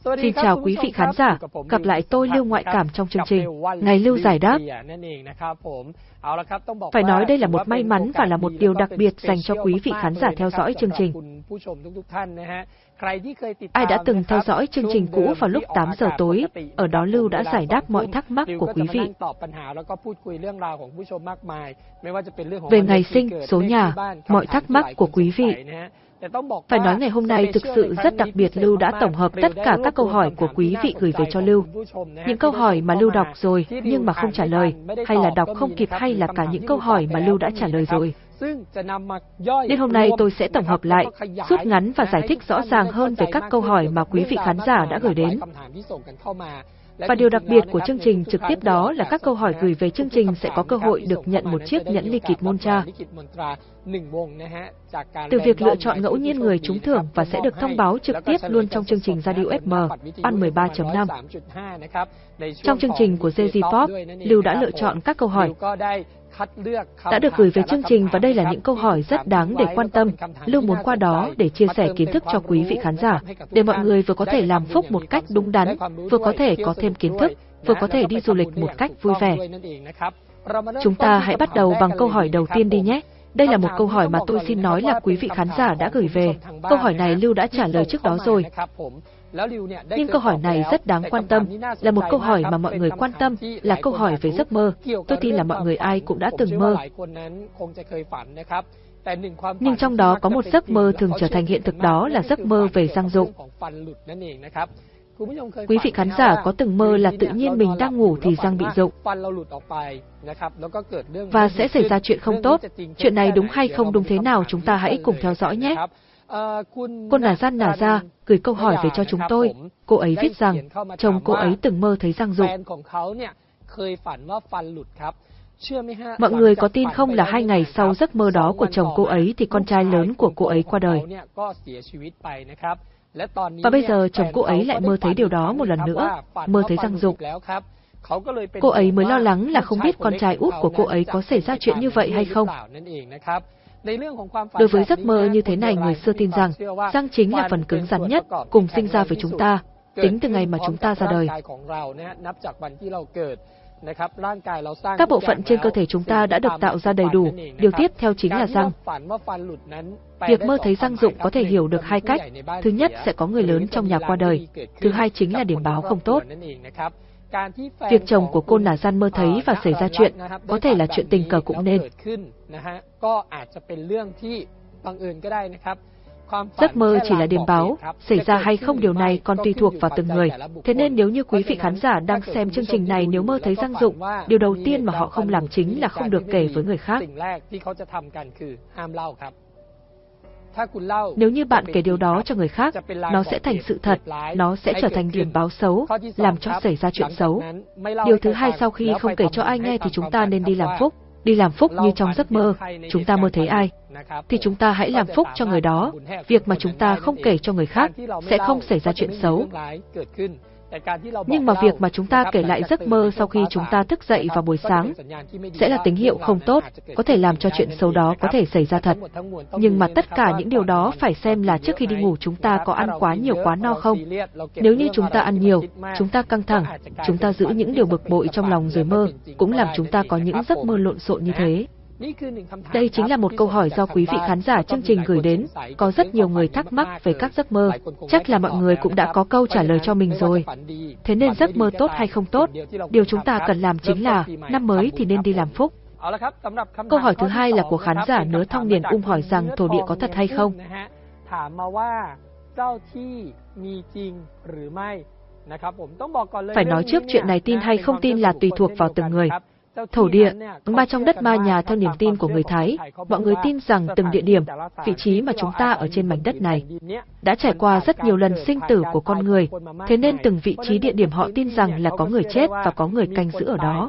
Xin chào quý vị khán giả, gặp lại tôi Lưu Ngoại Cảm trong chương trình Ngày Lưu giải đáp. Phải nói đây là một may mắn và là một điều đặc biệt dành cho quý vị khán giả theo dõi chương trình. Ai đã từng theo dõi chương trình cũ vào lúc 8 giờ tối, ở đó Lưu đã giải đáp mọi thắc mắc của quý vị. Về ngày sinh, số nhà, mọi thắc mắc của quý vị. Phải nói ngày hôm nay thực sự rất đặc biệt, Lưu đã tổng hợp tất cả các câu hỏi của quý vị gửi về cho Lưu. Những câu hỏi mà Lưu đọc rồi nhưng mà không trả lời, hay là đọc không kịp, hay là cả những câu hỏi mà Lưu đã trả lời rồi. Nên hôm nay tôi sẽ tổng hợp lại, rút ngắn và giải thích rõ ràng hơn về các câu hỏi mà quý vị khán giả đã gửi đến. Và điều đặc biệt của chương trình trực tiếp đó là các câu hỏi gửi về chương trình sẽ có cơ hội được nhận một chiếc nhẫn ly kịt Montra. Từ việc lựa chọn ngẫu nhiên người trúng thưởng và sẽ được thông báo trực tiếp luôn trong chương trình Radio FM, Ban 13.5. Trong chương trình của JG Pop, Lưu đã lựa chọn các câu hỏi đã được gửi về chương trình và đây là những câu hỏi rất đáng để quan tâm. Lưu muốn qua đó để chia sẻ kiến thức cho quý vị khán giả, để mọi người vừa có thể làm phúc một cách đúng đắn, vừa có thể có thêm kiến thức, vừa có thể đi du lịch một cách vui vẻ. Chúng ta hãy bắt đầu bằng câu hỏi đầu tiên đi nhé. Đây là một câu hỏi mà tôi xin nói là quý vị khán giả đã gửi về. Câu hỏi này Lưu đã trả lời trước đó rồi. Nhưng câu hỏi này rất đáng quan tâm, là một câu hỏi mà mọi người quan tâm, là câu hỏi về giấc mơ. Tôi tin là mọi người ai cũng đã từng mơ. Nhưng trong đó có một giấc mơ thường trở thành hiện thực, đó là giấc mơ về răng rụng. Quý vị khán giả có từng mơ là tự nhiên mình đang ngủ thì răng bị rụng và sẽ xảy ra chuyện không tốt. Chuyện này đúng hay không đúng thế nào chúng ta hãy cùng theo dõi nhé. Cô Nà Ra gửi câu hỏi về cho chúng tôi. Cô ấy viết rằng chồng cô ấy từng mơ thấy răng rụng. Mọi người có tin không là 2 ngày sau giấc mơ đó của chồng cô ấy thì con trai lớn của cô ấy qua đời. Và bây giờ chồng cô ấy lại mơ thấy điều đó một lần nữa, mơ thấy răng rụng. Cô ấy mới lo lắng là không biết con trai út của cô ấy có xảy ra chuyện như vậy hay không. Đối với giấc mơ như thế này, người xưa tin rằng răng chính là phần cứng rắn nhất cùng sinh ra với chúng ta, tính từ ngày mà chúng ta ra đời. Các bộ phận trên cơ thể chúng ta đã được tạo ra đầy đủ, điều tiếp theo chính là răng. Việc mơ thấy răng rụng có thể hiểu được 2 cách. Thứ nhất, sẽ có người lớn trong nhà qua đời. Thứ hai chính là điểm báo không tốt. Việc chồng của cô Nà Gian mơ thấy và xảy ra chuyện, có thể là chuyện tình cờ cũng nên. Giấc mơ chỉ là điềm báo, xảy ra hay không điều này còn tùy thuộc vào từng người. Thế nên nếu như quý vị khán giả đang xem chương trình này nếu mơ thấy răng rụng, điều đầu tiên mà họ không làm chính là không được kể với người khác. Nếu như bạn kể điều đó cho người khác, nó sẽ thành sự thật, nó sẽ trở thành điềm báo xấu, làm cho xảy ra chuyện xấu. Điều thứ hai, sau khi không kể cho ai nghe thì chúng ta nên đi làm phúc. Đi làm phúc như trong giấc mơ, chúng ta mơ thấy ai, thì chúng ta hãy làm phúc cho người đó. Việc mà chúng ta không kể cho người khác sẽ không xảy ra chuyện xấu. Nhưng mà việc mà chúng ta kể lại giấc mơ sau khi chúng ta thức dậy vào buổi sáng sẽ là tín hiệu không tốt, có thể làm cho chuyện xấu đó có thể xảy ra thật. Nhưng mà tất cả những điều đó phải xem là trước khi đi ngủ chúng ta có ăn quá nhiều quá no không. Nếu như chúng ta ăn nhiều, chúng ta căng thẳng, chúng ta giữ những điều bực bội trong lòng rồi mơ, cũng làm chúng ta có những giấc mơ lộn xộn như thế. Đây chính là một câu hỏi do quý vị khán giả chương trình gửi đến. Có rất nhiều người thắc mắc về các giấc mơ. Chắc là mọi người cũng đã có câu trả lời cho mình rồi. Thế nên giấc mơ tốt hay không tốt, điều chúng ta cần làm chính là năm mới thì nên đi làm phúc. Câu hỏi thứ hai là của khán giả Nứa Thong Niền hỏi rằng thổ địa có thật hay không. Phải nói trước, chuyện này tin hay không tin là tùy thuộc vào từng người. Thổ địa, ma trong đất ma nhà theo niềm tin của người Thái, mọi người tin rằng từng địa điểm, vị trí mà chúng ta ở trên mảnh đất này đã trải qua rất nhiều lần sinh tử của con người, thế nên từng vị trí địa điểm họ tin rằng là có người chết và có người canh giữ ở đó.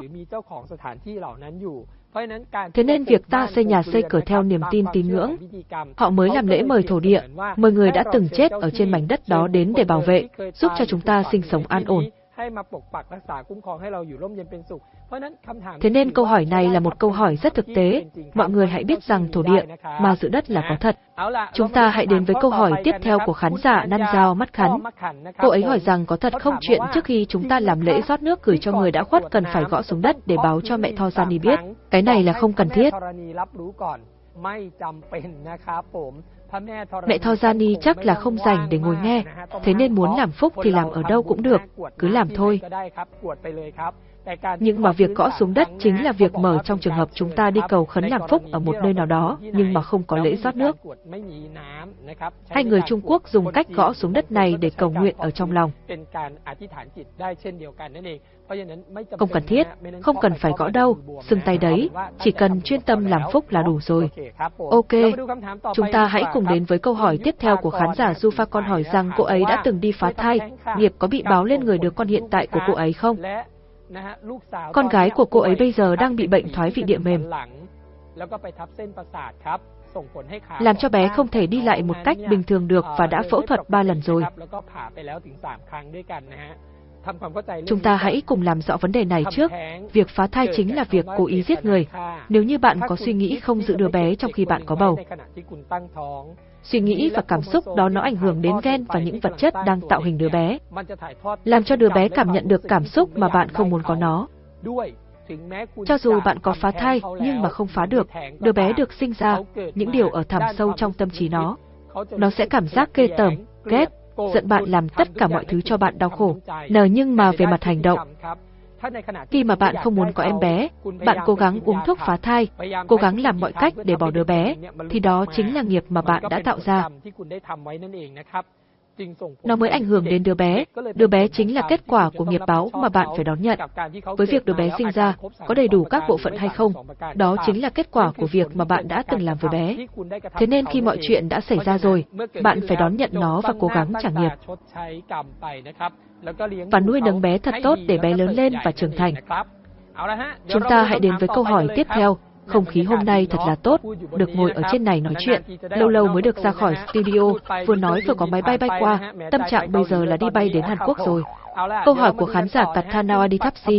Thế nên việc ta xây nhà xây cửa theo niềm tin tín ngưỡng, họ mới làm lễ mời thổ địa, mời người đã từng chết ở trên mảnh đất đó đến để bảo vệ, giúp cho chúng ta sinh sống an ổn. Thế nên câu hỏi này là một câu hỏi rất thực tế, mọi người hãy biết rằng thổ địa mà giữ đất là có thật. Chúng ta hãy đến với câu hỏi tiếp theo của khán giả Năn Giao Mắt Khắn. Cô ấy hỏi rằng có thật không chuyện trước khi chúng ta làm lễ rót nước gửi cho người đã khuất cần phải gõ xuống đất để báo cho mẹ Thorani biết. Cái này là không cần thiết. Mẹ Thorani chắc là không rảnh để ngồi nghe, thế nên muốn làm phúc thì làm ở đâu cũng được, cứ làm thôi. Nhưng mà việc gõ xuống đất chính là việc mở trong trường hợp chúng ta đi cầu khấn làm phúc ở một nơi nào đó nhưng mà không có lễ rót nước. Hai người Trung Quốc dùng cách gõ xuống đất này để cầu nguyện ở trong lòng. Không cần thiết, không cần phải gõ đâu, xưng tay đấy, chỉ cần chuyên tâm làm phúc là đủ rồi. Ok, chúng ta hãy cùng đến với câu hỏi tiếp theo của khán giả Du Pha Con hỏi rằng cô ấy đã từng đi phá thai, nghiệp có bị báo lên người đứa con hiện tại của cô ấy không? Con gái của cô ấy bây giờ đang bị bệnh thoái vị địa mềm, làm cho bé không thể đi lại một cách bình thường được và đã phẫu thuật 3 lần rồi. Chúng ta hãy cùng làm rõ vấn đề này trước. Việc phá thai chính là việc cố ý giết người. Nếu như bạn có suy nghĩ không giữ đứa bé trong khi bạn có bầu, suy nghĩ và cảm xúc đó nó ảnh hưởng đến gen và những vật chất đang tạo hình đứa bé, làm cho đứa bé cảm nhận được cảm xúc mà bạn không muốn có nó. Cho dù bạn có phá thai nhưng mà không phá được, đứa bé được sinh ra, những điều ở thẳm sâu trong tâm trí nó sẽ cảm giác ghê tởm, ghét, giận bạn làm tất cả mọi thứ cho bạn đau khổ. Nhưng mà về mặt hành động, khi mà bạn không muốn có em bé, bạn cố gắng uống thuốc phá thai, cố gắng làm mọi cách để bỏ đứa bé, thì đó chính là nghiệp mà bạn đã tạo ra. Nó mới ảnh hưởng đến đứa bé chính là kết quả của nghiệp báo mà bạn phải đón nhận. Với việc đứa bé sinh ra, có đầy đủ các bộ phận hay không, đó chính là kết quả của việc mà bạn đã từng làm với bé. Thế nên khi mọi chuyện đã xảy ra rồi, bạn phải đón nhận nó và cố gắng trả nghiệp. Và nuôi nấng bé thật tốt để bé lớn lên và trưởng thành. Chúng ta hãy đến với câu hỏi tiếp theo. Không khí hôm nay thật là tốt, được ngồi ở trên này nói chuyện, lâu lâu mới được ra khỏi studio, vừa nói vừa có máy bay bay qua, tâm trạng bây giờ là đi bay đến Hàn Quốc rồi. Câu hỏi của khán giả Kathanawadi Thapsi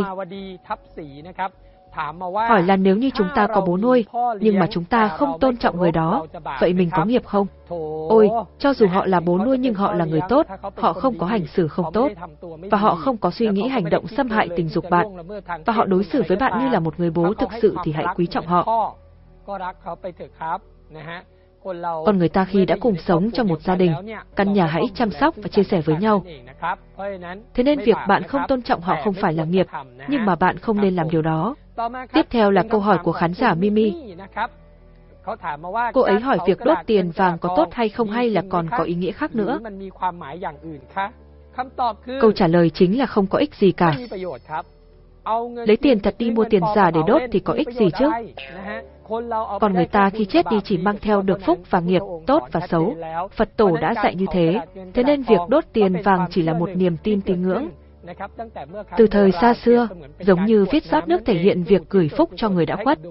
hỏi là nếu như chúng ta có bố nuôi, nhưng mà chúng ta không tôn trọng người đó, vậy mình có nghiệp không? Ôi, cho dù họ là bố nuôi nhưng họ là người tốt, họ không có hành xử không tốt, và họ không có suy nghĩ hành động xâm hại tình dục bạn, và họ đối xử với bạn như là một người bố thực sự thì hãy quý trọng họ. Còn người ta khi đã cùng sống trong một gia đình, căn nhà hãy chăm sóc và chia sẻ với nhau. Thế nên việc bạn không tôn trọng họ không phải là nghiệp, nhưng mà bạn không nên làm điều đó. Tiếp theo là câu hỏi của khán giả Mimi. Cô ấy hỏi việc đốt tiền vàng có tốt hay không hay là còn có ý nghĩa khác nữa? Câu trả lời chính là không có ích gì cả. Lấy tiền thật đi mua tiền giả để đốt thì có ích gì chứ? Còn người ta khi chết đi chỉ mang theo được phúc và nghiệp, tốt và xấu. Phật tổ đã dạy như thế, thế nên việc đốt tiền vàng chỉ là một niềm tin tín ngưỡng. Từ thời xa xưa, giống như viết rót nước thể hiện việc gửi phúc cho người đã khuất.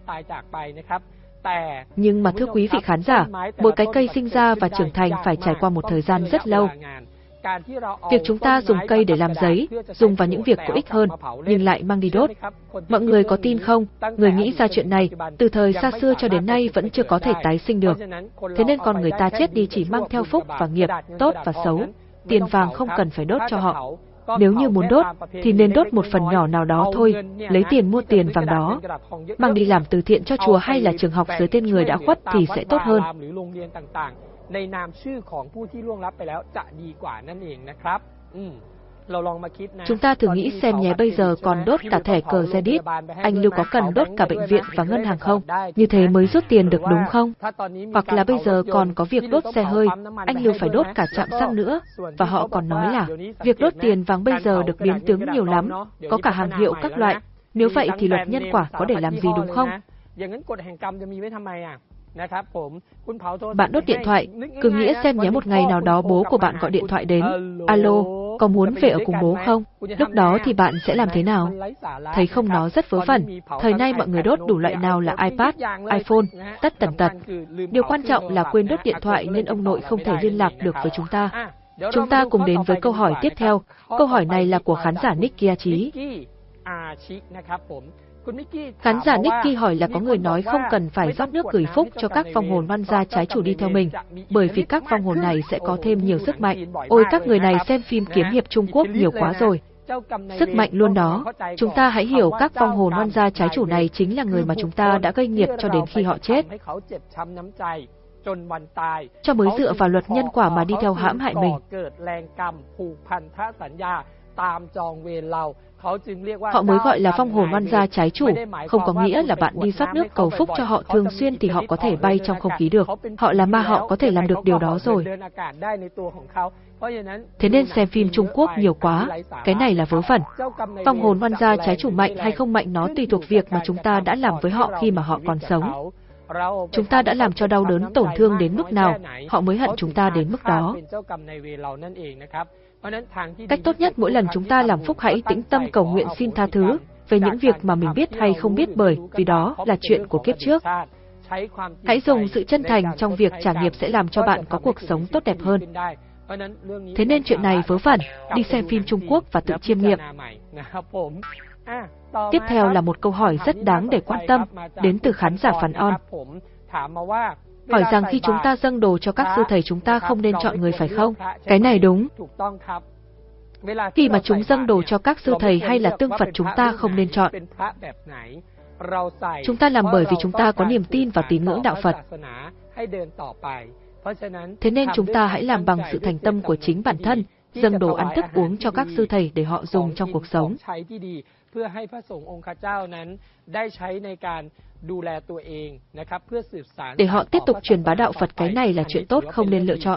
Nhưng mà thưa quý vị khán giả, mỗi cái cây sinh ra và trưởng thành phải trải qua một thời gian rất lâu. Việc chúng ta dùng cây để làm giấy, dùng vào những việc có ích hơn, nhưng lại mang đi đốt. Mọi người có tin không? Người nghĩ ra chuyện này, từ thời xa xưa cho đến nay vẫn chưa có thể tái sinh được. Thế nên con người ta chết đi chỉ mang theo phúc và nghiệp, tốt và xấu. Tiền vàng không cần phải đốt cho họ. Nếu như muốn đốt, thì nên đốt một phần nhỏ nào đó thôi, lấy tiền mua tiền vàng đó. Mang đi làm từ thiện cho chùa hay là trường học dưới tên người đã khuất thì sẽ tốt hơn. Chúng ta thử nghĩ xem nhé, bây giờ còn đốt cả thẻ cờ Reddit, anh Lưu có cần đốt cả bệnh viện và ngân hàng không? Như thế mới rút tiền được đúng không? Hoặc là bây giờ còn có việc đốt xe hơi, anh Lưu phải đốt cả trạm xăng nữa. Và họ còn nói là, việc đốt tiền vàng bây giờ được biến tướng nhiều lắm, có cả hàng hiệu các loại. Nếu vậy thì luật nhân quả có để làm gì đúng không? Bạn đốt điện thoại, cứ nghĩ xem nhé, một ngày nào đó bố của bạn gọi điện thoại đến, alo, có muốn về ở cùng bố không? Lúc đó thì bạn sẽ làm thế nào? Thấy không, nó rất vớ vẩn. Thời nay mọi người đốt đủ loại nào là iPad, iPhone, tất tần tật. Điều quan trọng là quên đốt điện thoại nên ông nội không thể liên lạc được với chúng ta. Chúng ta cùng đến với câu hỏi tiếp theo. Câu hỏi này là của khán giả Nicky Chí. Khán giả Nicky hỏi là có người nói không cần phải rót nước gửi phúc cho các vong hồn oan gia trái chủ đi theo mình, bởi vì các vong hồn này sẽ có thêm nhiều sức mạnh. Ôi các người này xem phim kiếm hiệp Trung Quốc nhiều quá rồi. Sức mạnh luôn đó. Chúng ta hãy hiểu các vong hồn oan gia trái chủ này chính là người mà chúng ta đã gây nghiệp cho đến khi họ chết. Cho mới dựa vào luật nhân quả mà đi theo hãm hại mình. Họ mới gọi là vong hồn oan gia trái chủ, không có nghĩa là bạn đi rót nước cầu phúc cho họ thường xuyên thì họ có thể bay trong không khí được. Họ là ma, họ có thể làm được điều đó rồi. Thế nên xem phim Trung Quốc nhiều quá, cái này là vớ vẩn. Vong hồn oan gia trái chủ mạnh hay không mạnh nó tùy thuộc việc mà chúng ta đã làm với họ khi mà họ còn sống. Chúng ta đã làm cho đau đớn tổn thương đến mức nào, họ mới hận chúng ta đến mức đó. Cách tốt nhất mỗi lần chúng ta làm phúc hãy tĩnh tâm cầu nguyện xin tha thứ về những việc mà mình biết hay không biết, bởi vì đó là chuyện của kiếp trước. Hãy dùng sự chân thành trong việc trả nghiệp sẽ làm cho bạn có cuộc sống tốt đẹp hơn. Thế nên chuyện này vớ vẩn, đi xem phim Trung Quốc và tự chiêm nghiệm. Tiếp theo là một câu hỏi rất đáng để quan tâm, đến từ khán giả Phán On. Hỏi rằng khi chúng ta dâng đồ cho các sư thầy chúng ta không nên chọn người phải không? Cái này đúng. Khi mà chúng dâng đồ cho các sư thầy hay là tương Phật chúng ta không nên chọn. Chúng ta làm bởi vì chúng ta có niềm tin và tín ngưỡng đạo Phật. Thế nên chúng ta hãy làm bằng sự thành tâm của chính bản thân, dâng đồ ăn thức uống cho các sư thầy để họ dùng trong cuộc sống. Để họ tiếp tục truyền bá đạo Phật, cái này là chuyện tốt, không nên lựa chọn.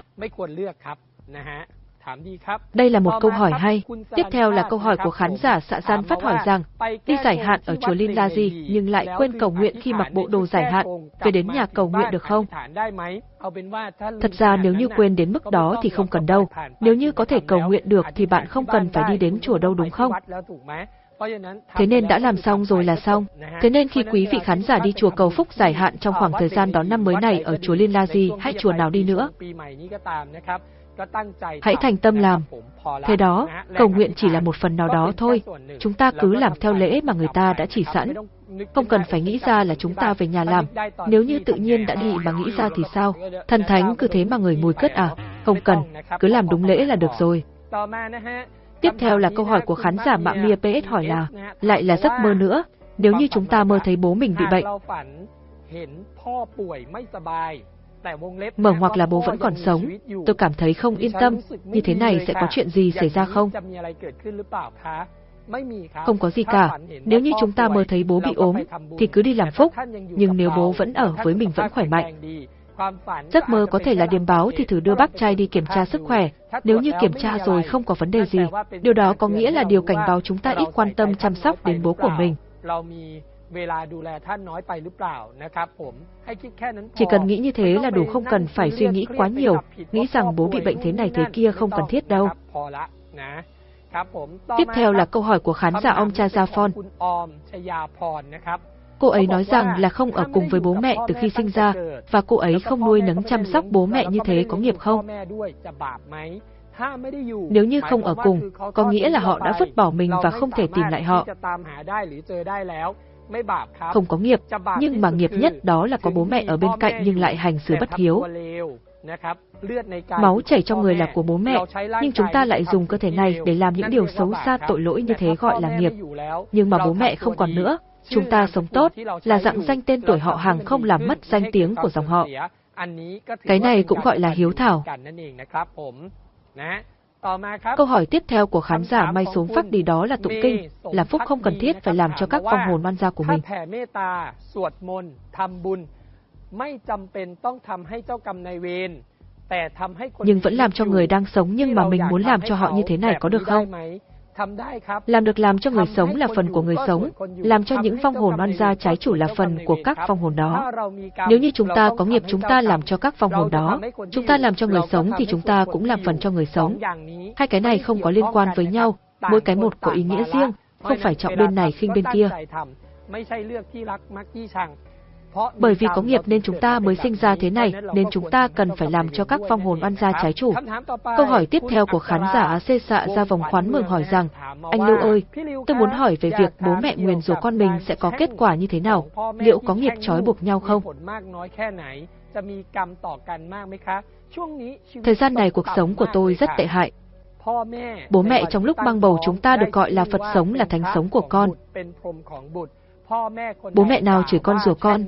Đây là một câu hỏi hay. Tiếp theo là câu hỏi của khán giả Xạ Gian Phát hỏi rằng, đi giải hạn ở chùa Linh La Di nhưng lại quên cầu nguyện khi mặc bộ đồ giải hạn, về đến nhà cầu nguyện được không? Thật ra nếu như quên đến mức đó thì không cần đâu. Nếu như có thể cầu nguyện được thì bạn không cần phải đi đến chùa đâu, đúng không? Thế nên đã làm xong rồi là xong. Thế nên khi quý vị khán giả đi chùa cầu phúc giải hạn trong khoảng thời gian đón năm mới này ở chùa Linh La Di hay chùa nào đi nữa, hãy thành tâm làm. Thế đó, cầu nguyện chỉ là một phần nào đó thôi. Chúng ta cứ làm theo lễ mà người ta đã chỉ sẵn. Không cần phải nghĩ ra là chúng ta về nhà làm. Nếu như tự nhiên đã đi mà nghĩ ra thì sao? Thần thánh cứ thế mà người mùi cất à? Không cần, cứ làm đúng lễ là được rồi. Tiếp theo là câu hỏi của khán giả Mạng Mia PS hỏi là, lại là giấc mơ nữa. Nếu như chúng ta mơ thấy bố mình bị bệnh, mở ngoặc là bố vẫn còn sống, tôi cảm thấy không yên tâm, như thế này sẽ có chuyện gì xảy ra không? Không có gì cả, nếu như chúng ta mơ thấy bố bị ốm, thì cứ đi làm phúc, nhưng nếu bố vẫn ở với mình vẫn khỏe mạnh. Giấc mơ có thể là điềm báo thì thử đưa bác trai đi kiểm tra sức khỏe, nếu như kiểm tra rồi không có vấn đề gì, điều đó có nghĩa là điều cảnh báo chúng ta ít quan tâm chăm sóc đến bố của mình. Chỉ cần nghĩ như thế là đủ, không cần phải suy nghĩ quá nhiều, nghĩ rằng bố bị bệnh thế này thế kia không cần thiết đâu. Tiếp theo là câu hỏi của khán giả ông Cha Gia Phon. Cô ấy nói rằng là không ở cùng với bố mẹ từ khi sinh ra, và cô ấy không nuôi nấng chăm sóc bố mẹ như thế có nghiệp không? Nếu như không ở cùng, có nghĩa là họ đã vứt bỏ mình và không thể tìm lại họ. Không có nghiệp, nhưng mà nghiệp nhất đó là có bố mẹ ở bên cạnh nhưng lại hành xử bất hiếu. Máu chảy trong người là của bố mẹ, nhưng chúng ta lại dùng cơ thể này để làm những điều xấu xa tội lỗi như thế gọi là nghiệp. Nhưng mà bố mẹ không còn nữa, chúng ta sống tốt, là rạng danh tên tuổi họ hàng, không làm mất danh tiếng của dòng họ. Cái này cũng gọi là hiếu thảo. Câu hỏi tiếp theo của khán giả May Xuống Phắc Đi đó là tụng kinh, làm phúc không cần thiết phải làm cho các vong hồn oan gia của mình. Nhưng vẫn làm cho người đang sống, nhưng mà mình muốn làm cho họ như thế này có được không? Làm được, làm cho người sống là phần của người sống, làm cho những vong hồn oan gia trái chủ là phần của các vong hồn đó. Nếu như chúng ta có nghiệp chúng ta làm cho các vong hồn đó, chúng ta làm cho người sống thì chúng ta cũng làm phần cho người sống. Hai cái này không có liên quan với nhau, mỗi cái một có ý nghĩa riêng, không phải trọng bên này khinh bên kia. Bởi vì có nghiệp nên chúng ta mới sinh ra thế này, nên chúng ta cần phải làm cho các vong hồn oan gia trái chủ. Câu hỏi tiếp theo của khán giả xê xạ ra vòng khoán mừng hỏi rằng, anh Lưu ơi, tôi muốn hỏi về việc bố mẹ nguyền rủa con mình sẽ có kết quả như thế nào, liệu có nghiệp trói buộc nhau không? Thời gian này cuộc sống của tôi rất tệ hại. Bố mẹ trong lúc mang bầu chúng ta được gọi là Phật sống là thánh sống của con. Bố mẹ nào chửi con rủa con.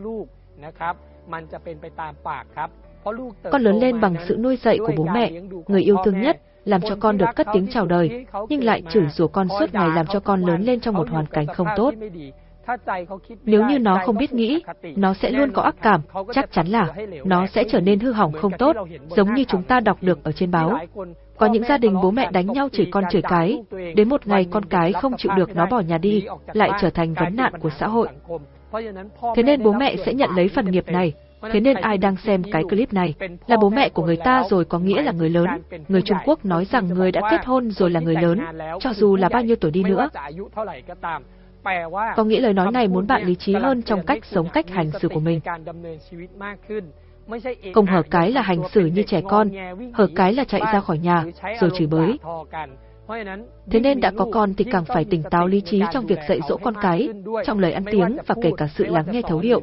Con lớn lên bằng sự nuôi dạy của bố mẹ, người yêu thương nhất, làm cho con được cất tiếng chào đời, nhưng lại chửi rủa con suốt ngày làm cho con lớn lên trong một hoàn cảnh không tốt. Nếu như nó không biết nghĩ, nó sẽ luôn có ác cảm, chắc chắn là nó sẽ trở nên hư hỏng không tốt, giống như chúng ta đọc được ở trên báo. Có những gia đình bố mẹ đánh nhau chửi con chửi cái, đến một ngày con cái không chịu được nó bỏ nhà đi, lại trở thành vấn nạn của xã hội. Thế nên bố mẹ sẽ nhận lấy phần nghiệp này. Thế nên ai đang xem cái clip này là bố mẹ của người ta rồi có nghĩa là người lớn. Người Trung Quốc nói rằng người đã kết hôn rồi là người lớn, cho dù là bao nhiêu tuổi đi nữa. Có nghĩa lời nói này muốn bạn lý trí hơn trong cách sống cách hành xử của mình. Không hở cái là hành xử như trẻ con, hở cái là chạy ra khỏi nhà, rồi chửi bới. Thế nên đã có con thì càng phải tỉnh táo lý trí trong việc dạy dỗ con cái, trong lời ăn tiếng và kể cả sự lắng nghe thấu hiểu.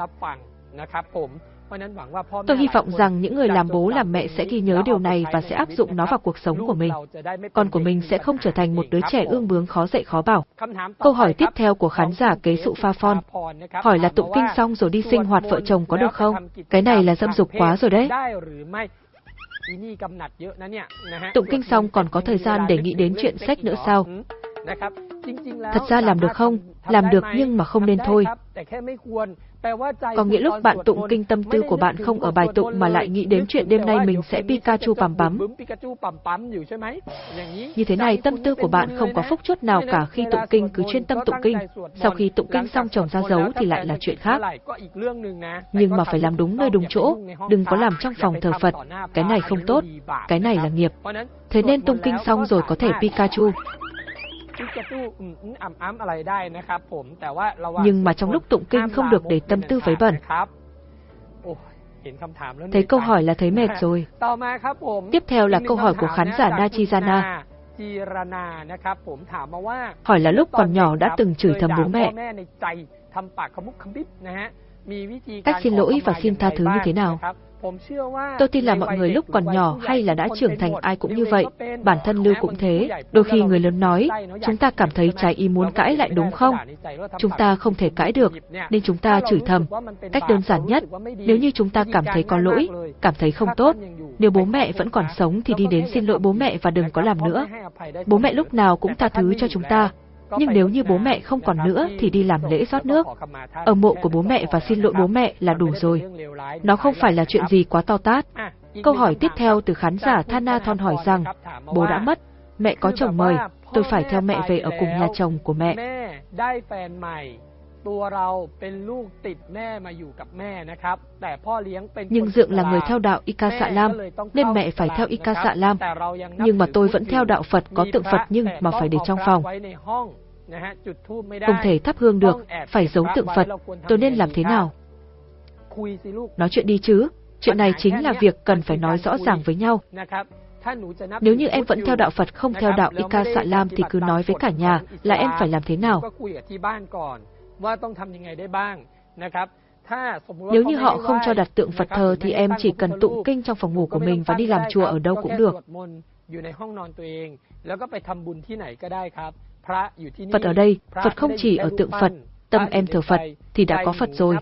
Tôi hy vọng rằng những người làm bố làm mẹ sẽ ghi nhớ điều này và sẽ áp dụng nó vào cuộc sống của mình. Con của mình sẽ không trở thành một đứa trẻ ương bướng khó dạy khó bảo. Câu hỏi tiếp theo của khán giả Kế Sụ Pha Phon hỏi là tụng kinh xong rồi đi sinh hoạt vợ chồng có được không? Cái này là dâm dục quá rồi đấy. Tụng kinh xong còn có thời gian để nghĩ đến chuyện sex nữa sao? Thật ra làm được không? Làm được nhưng mà không nên thôi. Có nghĩa lúc bạn tụng kinh tâm tư của bạn không ở bài tụng mà lại nghĩ đến chuyện đêm nay mình sẽ Pikachu pàm pắm. Như thế này tâm tư của bạn không có phúc chút nào cả khi tụng kinh cứ chuyên tâm tụng kinh. Sau khi tụng kinh xong chồng ra dấu thì lại là chuyện khác. Nhưng mà phải làm đúng nơi đúng chỗ, đừng có làm trong phòng thờ Phật. Cái này không tốt, cái này là nghiệp. Thế nên tụng kinh xong rồi có thể Pikachu. Nhưng mà trong lúc tụng kinh không được để tâm tư vấy bẩn. Thấy câu hỏi là thấy mệt rồi. Tiếp theo là câu hỏi của khán giả Nachirana. Hỏi là lúc còn nhỏ đã từng chửi thầm bố mẹ. Cách xin lỗi và xin tha thứ như thế nào? Tôi tin là mọi người lúc còn nhỏ hay là đã trưởng thành ai cũng như vậy, bản thân Lưu cũng thế, đôi khi người lớn nói, chúng ta cảm thấy trái ý muốn cãi lại đúng không? Chúng ta không thể cãi được, nên chúng ta chửi thầm. Cách đơn giản nhất, nếu như chúng ta cảm thấy có lỗi, cảm thấy không tốt, nếu bố mẹ vẫn còn sống thì đi đến xin lỗi bố mẹ và đừng có làm nữa. Bố mẹ lúc nào cũng tha thứ cho chúng ta. Nhưng nếu như bố mẹ không còn nữa thì đi làm lễ rót nước ở mộ của bố mẹ và xin lỗi bố mẹ là đủ rồi. Nó không phải là chuyện gì quá to tát. Câu hỏi tiếp theo từ khán giả Thanathon hỏi rằng, bố đã mất, mẹ có chồng mời, tôi phải theo mẹ về ở cùng nhà chồng của mẹ. Nhưng Dượng là người theo đạo Ika Xạ Lam, nên mẹ phải theo Ika Xạ Lam. Nhưng mà tôi vẫn theo đạo Phật có tượng Phật nhưng mà phải để trong phòng. Không thể thắp hương được, phải giấu tượng Phật, tôi nên làm thế nào? Nói chuyện đi chứ, chuyện này chính là việc cần phải nói rõ ràng với nhau. Nếu như em vẫn theo đạo Phật không theo đạo Ika Xạ Lam thì cứ nói với cả nhà là em phải làm thế nào. Nếu như họ không cho đặt tượng Phật thờ thì em chỉ cần tụng kinh trong phòng ngủ của mình và đi làm chùa ở đâu cũng được. Phật ở đây, Phật không chỉ ở tượng Phật, tâm em thờ Phật thì đã có Phật rồi.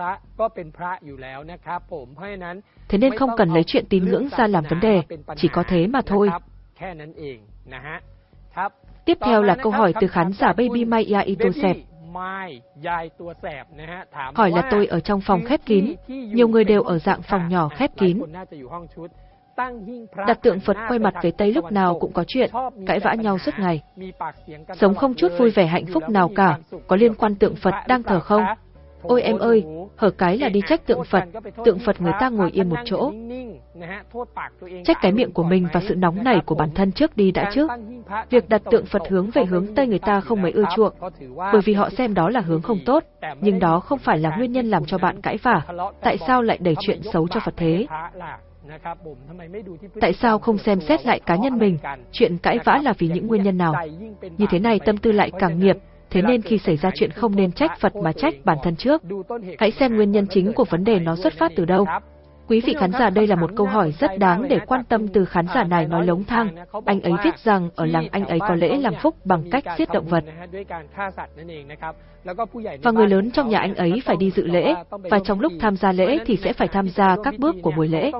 Thế nên không cần lấy chuyện tín ngưỡng ra làm vấn đề, chỉ có thế mà thôi. Tiếp theo là câu hỏi từ khán giả Baby Maya Itosep. Hỏi là tôi ở trong phòng khép kín, nhiều người đều ở dạng phòng nhỏ khép kín. Đặt tượng Phật quay mặt về Tây lúc nào cũng có chuyện, cãi vã nhau suốt ngày. Sống không chút vui vẻ hạnh phúc nào cả, có liên quan tượng Phật đang thờ không? Ôi em ơi, hở cái là đi trách tượng Phật người ta ngồi yên một chỗ. Trách cái miệng của mình và sự nóng nảy của bản thân trước đi đã chứ. Việc đặt tượng Phật hướng về hướng Tây người ta không mấy ưa chuộng, bởi vì họ xem đó là hướng không tốt, nhưng đó không phải là nguyên nhân làm cho bạn cãi vã. Tại sao lại đẩy chuyện xấu cho Phật thế? Tại sao không xem xét lại cá nhân mình, chuyện cãi vã là vì những nguyên nhân nào? Như thế này tâm tư lại càng nghiệp, thế nên khi xảy ra chuyện không nên trách Phật mà trách bản thân trước. Hãy xem nguyên nhân chính của vấn đề nó xuất phát từ đâu. Quý vị khán giả, đây là một câu hỏi rất đáng để quan tâm từ khán giả này nói lống thang. Anh ấy viết rằng ở làng anh ấy có lễ làm phúc bằng cách giết động vật. Và người lớn trong nhà anh ấy phải đi dự lễ, và trong lúc tham gia lễ thì sẽ phải tham gia các bước của buổi lễ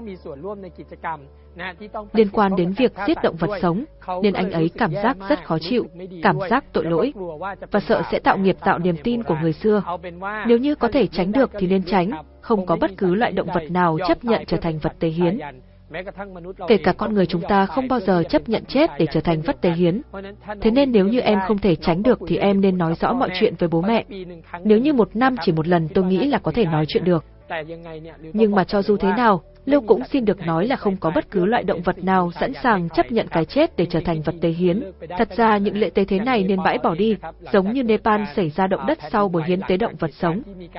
liên quan đến việc giết động vật sống, nên anh ấy cảm giác rất khó chịu, cảm giác tội lỗi, và sợ sẽ tạo nghiệp tạo niềm tin của người xưa. Nếu như có thể tránh được thì nên tránh, không có bất cứ loại động vật nào chấp nhận trở thành vật tế hiến. Kể cả con người chúng ta không bao giờ chấp nhận chết để trở thành vật tế hiến. Thế nên nếu như em không thể tránh được thì em nên nói rõ mọi chuyện với bố mẹ. Nếu như một năm chỉ một lần tôi nghĩ là có thể nói chuyện được. Nhưng mà cho dù thế nào, Lưu cũng xin được nói là không có bất cứ loại động vật nào sẵn sàng chấp nhận cái chết để trở thành vật tế hiến. Thật ra những lễ tế thế này nên bãi bỏ đi, giống như Nepal xảy ra động đất sau buổi hiến tế động vật sống.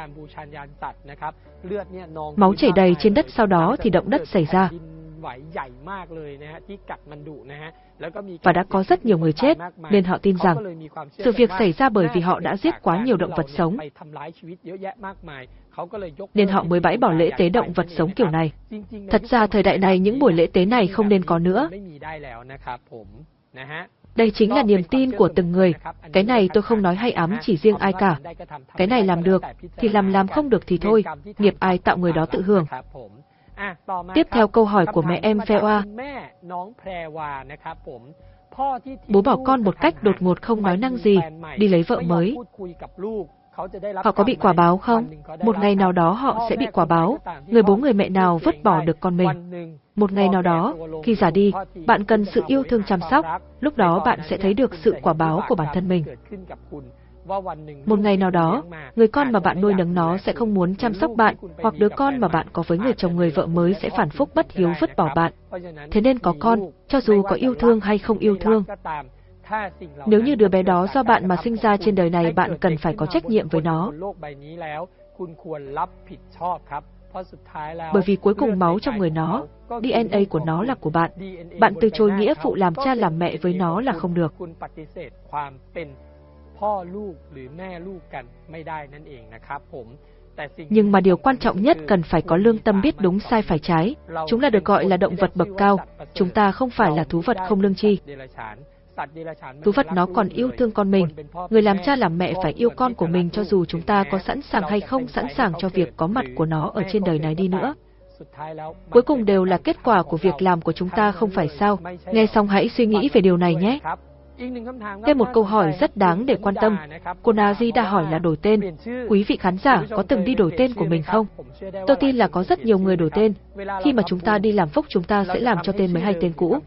Máu chảy đầy trên đất, sau đó thì động đất xảy ra. Và đã có rất nhiều người chết, nên họ tin rằng sự việc xảy ra bởi vì họ đã giết quá nhiều động vật sống, nên họ mới bãi bỏ lễ tế động vật sống kiểu này. Thật ra thời đại này những buổi lễ tế này không nên có nữa. Đây chính là niềm tin của từng người. Cái này tôi không nói hay ám chỉ riêng ai cả. Cái này làm được thì làm không được thì thôi, nghiệp ai tạo người đó tự hưởng. Tiếp theo câu hỏi của mẹ em Phewa. Bố bỏ con một cách đột ngột không nói năng gì, đi lấy vợ mới. Họ có bị quả báo không? Một ngày nào đó họ sẽ bị quả báo. Người bố người mẹ nào vứt bỏ được con mình? Một ngày nào đó, khi già đi, bạn cần sự yêu thương chăm sóc, lúc đó bạn sẽ thấy được sự quả báo của bản thân mình. Một ngày nào đó, người con mà bạn nuôi nấng nó sẽ không muốn chăm sóc bạn, hoặc đứa con mà bạn có với người chồng người vợ mới sẽ phản phúc bất hiếu vứt bỏ bạn. Thế nên có con, cho dù có yêu thương hay không yêu thương. Nếu như đứa bé đó do bạn mà sinh ra trên đời này, bạn cần phải có trách nhiệm với nó. Bởi vì cuối cùng máu trong người nó, DNA của nó là của bạn. Bạn từ chối nghĩa phụ làm cha làm mẹ với nó là không được. Nhưng mà điều quan trọng nhất cần phải có lương tâm, biết đúng sai phải trái. Chúng là được gọi là động vật bậc cao. Chúng ta không phải là thú vật không lương tri. Thú vật nó còn yêu thương con mình. Người làm cha làm mẹ phải yêu con của mình cho dù chúng ta có sẵn sàng hay không sẵn sàng cho việc có mặt của nó ở trên đời này đi nữa. Cuối cùng đều là kết quả của việc làm của chúng ta, không phải sao? Nghe xong hãy suy nghĩ về điều này nhé. Thêm một câu hỏi rất đáng để quan tâm. Cô Nazi đã hỏi là đổi tên. Quý vị khán giả có từng đi đổi tên của mình không? Tôi tin là có rất nhiều người đổi tên. Khi mà chúng ta đi làm phúc chúng ta sẽ làm cho tên mới hay tên cũ.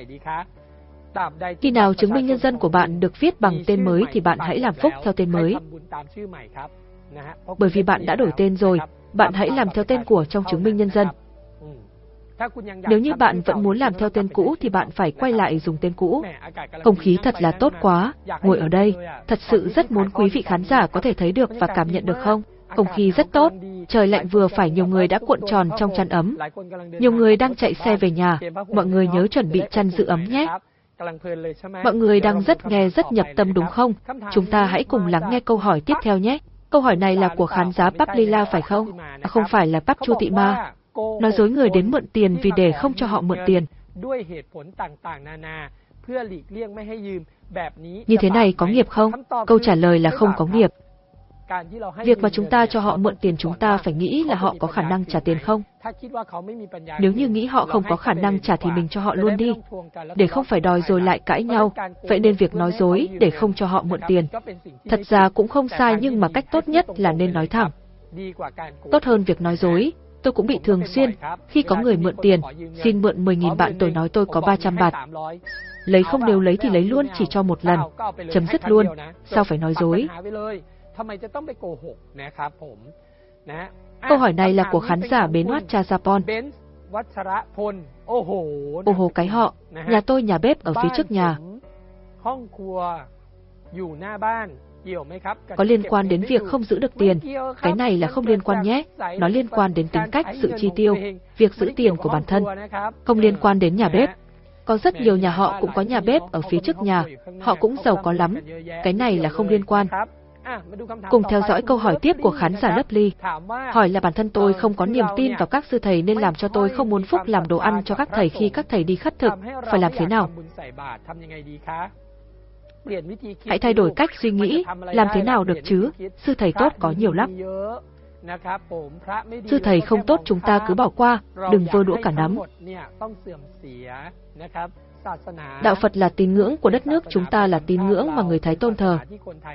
Khi nào chứng minh nhân dân của bạn được viết bằng tên mới thì bạn hãy làm phúc theo tên mới. Bởi vì bạn đã đổi tên rồi, bạn hãy làm theo tên của trong chứng minh nhân dân. Nếu như bạn vẫn muốn làm theo tên cũ thì bạn phải quay lại dùng tên cũ. Không khí thật là tốt quá, ngồi ở đây, thật sự rất muốn quý vị khán giả có thể thấy được và cảm nhận được không? Không khí rất tốt, trời lạnh vừa phải, nhiều người đã cuộn tròn trong chăn ấm. Nhiều người đang chạy xe về nhà, mọi người nhớ chuẩn bị chăn giữ ấm nhé. Mọi người đang nghe rất nhập tâm đúng không? Chúng ta hãy cùng lắng nghe câu hỏi tiếp theo nhé. Câu hỏi này là của khán giả Pap Lila phải không? Không phải là Pap Chu Tị Ma. Nói dối người đến mượn tiền vì để không cho họ mượn tiền. Như thế này có nghiệp không? Câu trả lời là không có nghiệp. Việc mà chúng ta cho họ mượn tiền, chúng ta phải nghĩ là họ có khả năng trả tiền không? Nếu như nghĩ họ không có khả năng trả thì mình cho họ luôn đi, để không phải đòi rồi lại cãi nhau. Vậy nên việc nói dối để không cho họ mượn tiền thật ra cũng không sai, nhưng mà cách tốt nhất là nên nói thẳng. Tốt hơn việc nói dối. Tôi cũng bị thường xuyên, khi có người mượn tiền, xin mượn 10.000 bạn, tôi nói tôi có 300 bạt. Lấy không, nếu lấy thì lấy luôn, chỉ cho một lần, chấm dứt luôn, sao phải nói dối. Câu hỏi này là của khán giả Bến Oát Chazapon. Ô hô cái họ, nhà tôi nhà bếp ở phía trước nhà. Có liên quan đến việc không giữ được tiền, cái này là không liên quan nhé, nó liên quan đến tính cách, sự chi tiêu, việc giữ tiền của bản thân, không liên quan đến nhà bếp. Có rất nhiều nhà họ cũng có nhà bếp ở phía trước nhà, họ cũng giàu có lắm, cái này là không liên quan. Cùng theo dõi câu hỏi tiếp của khán giả Lovely. Hỏi là bản thân tôi không có niềm tin vào các sư thầy nên làm cho tôi không muốn Phúc làm đồ ăn cho các thầy khi các thầy đi khất thực, phải làm thế nào? Hãy thay đổi cách suy nghĩ, làm thế nào được chứ, sư thầy tốt có nhiều lắm. Sư thầy không tốt chúng ta cứ bỏ qua, đừng vơ đũa cả nắm. Đạo Phật là tín ngưỡng của đất nước chúng ta, là tín ngưỡng mà người Thái tôn thờ.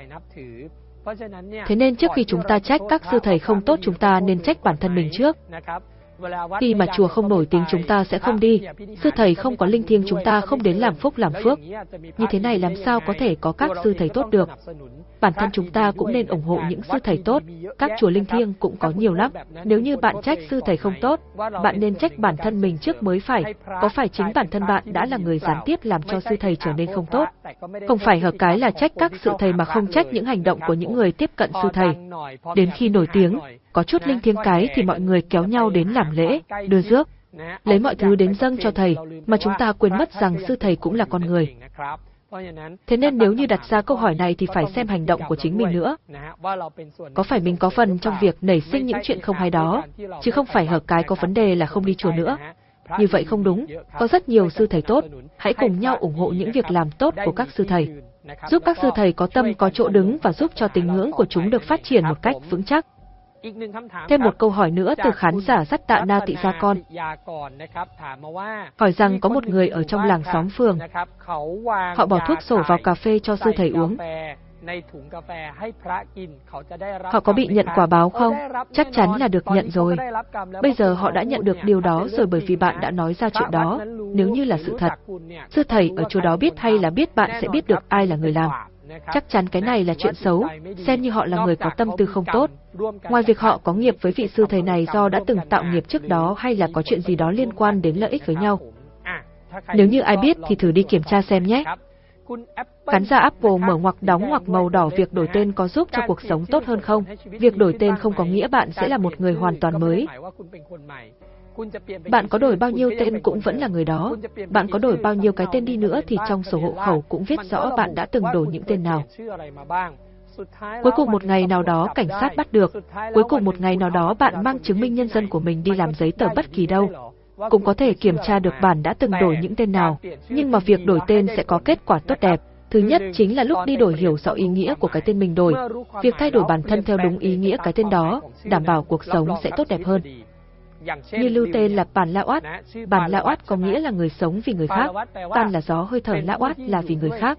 Thế nên trước khi chúng ta trách các sư thầy không tốt chúng ta nên trách bản thân mình trước. Khi mà chùa không nổi tiếng chúng ta sẽ không đi, sư thầy không có linh thiêng chúng ta không đến làm phúc làm phước. Như thế này làm sao có thể có các sư thầy tốt được. Bản thân chúng ta cũng nên ủng hộ những sư thầy tốt, các chùa linh thiêng cũng có nhiều lắm. Nếu như bạn trách sư thầy không tốt, bạn nên trách bản thân mình trước mới phải. Có phải chính bản thân bạn đã là người gián tiếp làm cho sư thầy trở nên không tốt? Không phải hợp cái là trách các sư thầy mà không trách những hành động của những người tiếp cận sư thầy. Đến khi nổi tiếng, có chút linh thiêng cái thì mọi người kéo nhau đến làm lễ, đưa rước, lấy mọi thứ đến dâng cho thầy, mà chúng ta quên mất rằng sư thầy cũng là con người. Thế nên nếu như đặt ra câu hỏi này thì phải xem hành động của chính mình nữa. Có phải mình có phần trong việc nảy sinh những chuyện không hay đó, chứ không phải hợp cái có vấn đề là không đi chùa nữa. Như vậy không đúng, có rất nhiều sư thầy tốt, hãy cùng nhau ủng hộ những việc làm tốt của các sư thầy. Giúp các sư thầy có tâm có chỗ đứng và giúp cho tín ngưỡng của chúng được phát triển một cách vững chắc. Thêm một câu hỏi nữa từ khán giả Dắt Tạ Na Tị Gia Con. Hỏi rằng có một người ở trong làng xóm phường, họ bỏ thuốc sổ vào cà phê cho sư thầy uống. Họ có bị nhận quả báo không? Chắc chắn là được nhận rồi. Bây giờ họ đã nhận được điều đó rồi bởi vì bạn đã nói ra chuyện đó. Nếu như là sự thật, sư thầy ở chùa đó biết hay là biết bạn sẽ biết được ai là người làm. Chắc chắn cái này là chuyện xấu, xem như họ là người có tâm tư không tốt. Ngoài việc họ có nghiệp với vị sư thầy này do đã từng tạo nghiệp trước đó hay là có chuyện gì đó liên quan đến lợi ích với nhau. Nếu như ai biết thì thử đi kiểm tra xem nhé. Khán giả Apple mở ngoặc đóng ngoặc màu đỏ, việc đổi tên có giúp cho cuộc sống tốt hơn không? Việc đổi tên không có nghĩa bạn sẽ là một người hoàn toàn mới. Bạn có đổi bao nhiêu tên cũng vẫn là người đó. Bạn có đổi bao nhiêu cái tên đi nữa thì trong sổ hộ khẩu cũng viết rõ bạn đã từng đổi những tên nào. Cuối cùng một ngày nào đó cảnh sát bắt được. Cuối cùng một ngày nào đó bạn mang chứng minh nhân dân của mình đi làm giấy tờ bất kỳ đâu. Cũng có thể kiểm tra được bạn đã từng đổi những tên nào. Nhưng mà việc đổi tên sẽ có kết quả tốt đẹp. Thứ nhất chính là lúc đi đổi hiểu rõ ý nghĩa của cái tên mình đổi. Việc thay đổi bản thân theo đúng ý nghĩa cái tên đó, đảm bảo cuộc sống sẽ tốt đẹp hơn. Như lưu tên là Bản La Oát. Bản La Oát có nghĩa là người sống vì người khác. Tan là gió hơi thở, La Oát là vì người khác.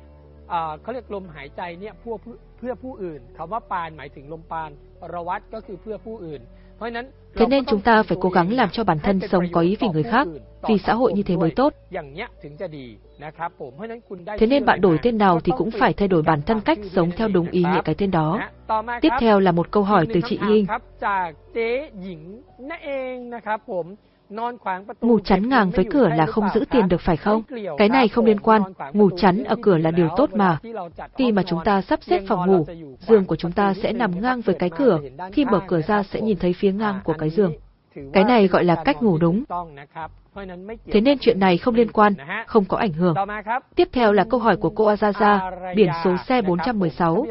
Thế nên chúng ta phải cố gắng làm cho bản thân sống có ý vì người khác, vì xã hội như thế mới tốt. Thế nên bạn đổi tên nào thì cũng phải thay đổi bản thân cách sống theo đúng ý nghĩa cái tên đó. Tiếp theo là một câu hỏi từ chị Ying. Ngủ chắn ngang với cửa là không giữ tiền được phải không? Cái này không liên quan, ngủ chắn ở cửa là điều tốt mà. Khi mà chúng ta sắp xếp phòng ngủ, giường của chúng ta sẽ nằm ngang với cái cửa, khi mở cửa ra sẽ nhìn thấy phía ngang của cái giường. Cái này gọi là cách ngủ đúng. Thế nên chuyện này không liên quan, không có ảnh hưởng. Tiếp theo là câu hỏi của cô Azaza, biển số xe 416.